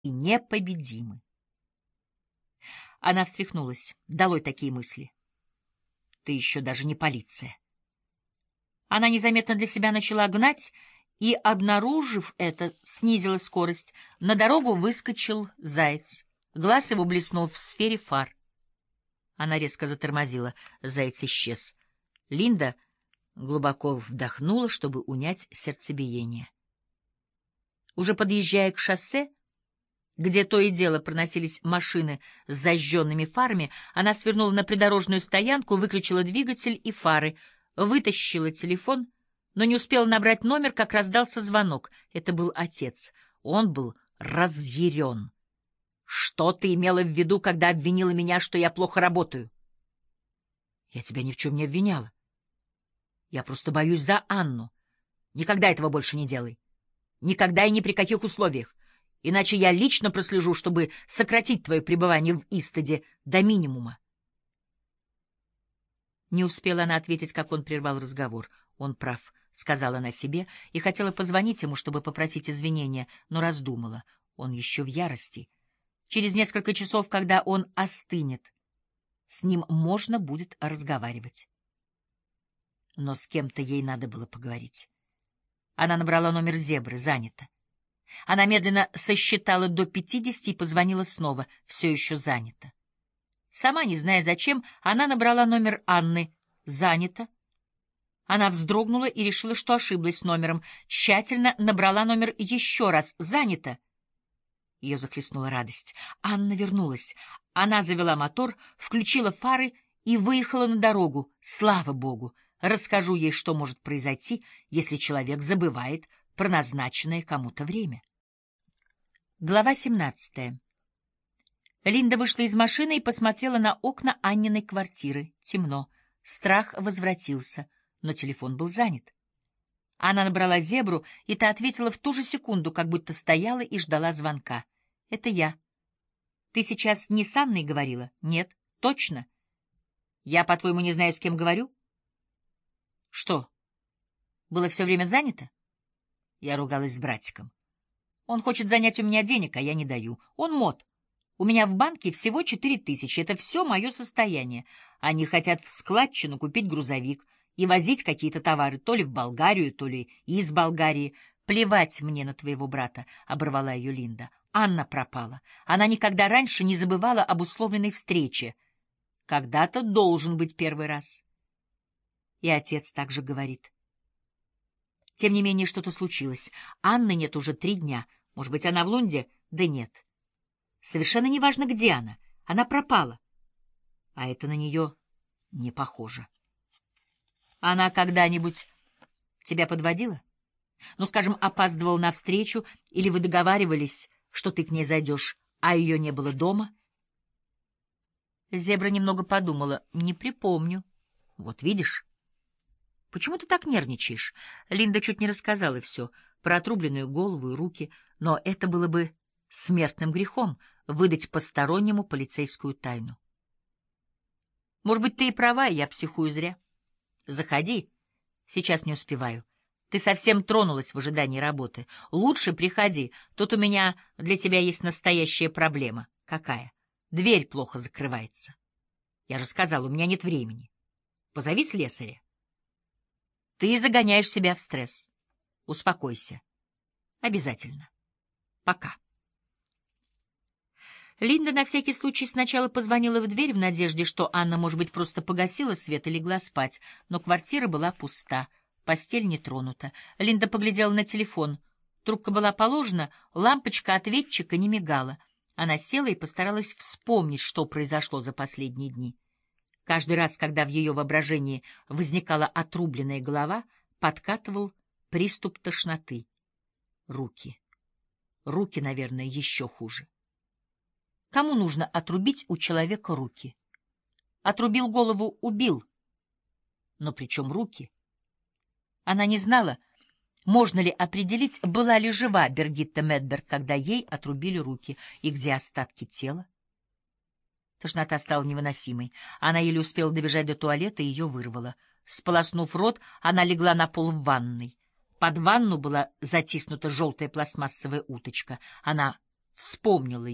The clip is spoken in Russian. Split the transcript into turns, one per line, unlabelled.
и непобедимы. Она встряхнулась. Долой такие мысли. Ты еще даже не полиция. Она незаметно для себя начала гнать, и, обнаружив это, снизила скорость. На дорогу выскочил заяц. Глаз его блеснул в сфере фар. Она резко затормозила. Заяц исчез. Линда глубоко вдохнула, чтобы унять сердцебиение. Уже подъезжая к шоссе, где то и дело проносились машины с зажженными фарами, она свернула на придорожную стоянку, выключила двигатель и фары, вытащила телефон, но не успела набрать номер, как раздался звонок. Это был отец. Он был разъярен. «Что ты имела в виду, когда обвинила меня, что я плохо работаю?» «Я тебя ни в чем не обвиняла. Я просто боюсь за Анну. Никогда этого больше не делай. Никогда и ни при каких условиях. Иначе я лично прослежу, чтобы сократить твое пребывание в Истаде до минимума». Не успела она ответить, как он прервал разговор. «Он прав», — сказала она себе, и хотела позвонить ему, чтобы попросить извинения, но раздумала. Он еще в ярости. Через несколько часов, когда он остынет, с ним можно будет разговаривать. Но с кем-то ей надо было поговорить. Она набрала номер Зебры, занято. Она медленно сосчитала до 50 и позвонила снова, все еще занято. Сама, не зная зачем, она набрала номер Анны, занято. Она вздрогнула и решила, что ошиблась номером. Тщательно набрала номер еще раз, занято. Ее захлестнула радость. Анна вернулась. Она завела мотор, включила фары и выехала на дорогу. Слава Богу! Расскажу ей, что может произойти, если человек забывает про назначенное кому-то время. Глава 17. Линда вышла из машины и посмотрела на окна Анниной квартиры. Темно. Страх возвратился, но телефон был занят. Она набрала Зебру, и та ответила в ту же секунду, как будто стояла и ждала звонка. «Это я». «Ты сейчас не с Анной говорила?» «Нет». «Точно?» «Я, по-твоему, не знаю, с кем говорю?» «Что? Было все время занято?» Я ругалась с братиком. «Он хочет занять у меня денег, а я не даю. Он мод. У меня в банке всего 4000. Это все мое состояние. Они хотят в складчину купить грузовик и возить какие-то товары то ли в Болгарию, то ли из Болгарии. Плевать мне на твоего брата», — оборвала ее Линда. Анна пропала. Она никогда раньше не забывала об условленной встрече. Когда-то должен быть первый раз. И отец также говорит. Тем не менее, что-то случилось. Анны нет уже 3 дня. Может быть, она в Лунде? Да нет. Совершенно неважно, где она. Она пропала. А это на нее не похоже. Она когда-нибудь тебя подводила? Ну, скажем, опаздывала на встречу, или вы договаривались, что ты к ней зайдешь, а ее не было дома? Зебра немного подумала. Не припомню. Вот видишь. Почему ты так нервничаешь? Линда чуть не рассказала все, про отрубленную голову и руки, но это было бы смертным грехом — выдать постороннему полицейскую тайну. Может быть, ты и права, я психую зря. Заходи. Сейчас не успеваю. Ты совсем тронулась в ожидании работы. Лучше приходи. Тут у меня для тебя есть настоящая проблема. Какая? Дверь плохо закрывается. Я же сказал, у меня нет времени. Позови слесаря. Ты загоняешь себя в стресс. Успокойся. Обязательно. Пока. Линда на всякий случай сначала позвонила в дверь в надежде, что Анна, может быть, просто погасила свет и легла спать, но квартира была пуста, постель не тронута. Линда поглядела на телефон. Трубка была положена, лампочка ответчика не мигала. Она села и постаралась вспомнить, что произошло за последние дни. Каждый раз, когда в ее воображении возникала отрубленная голова, подкатывал приступ тошноты. Руки. Руки, наверное, еще хуже. Кому нужно отрубить у человека руки? Отрубил голову — убил. Но при чем руки? Она не знала, можно ли определить, была ли жива Бергитта Медберг, когда ей отрубили руки, и где остатки тела. Тошнота стала невыносимой. Она еле успела добежать до туалета, и ее вырвало. Сполоснув рот, она легла на пол в ванной. Под ванну была затиснута желтая пластмассовая уточка. Она вспомнила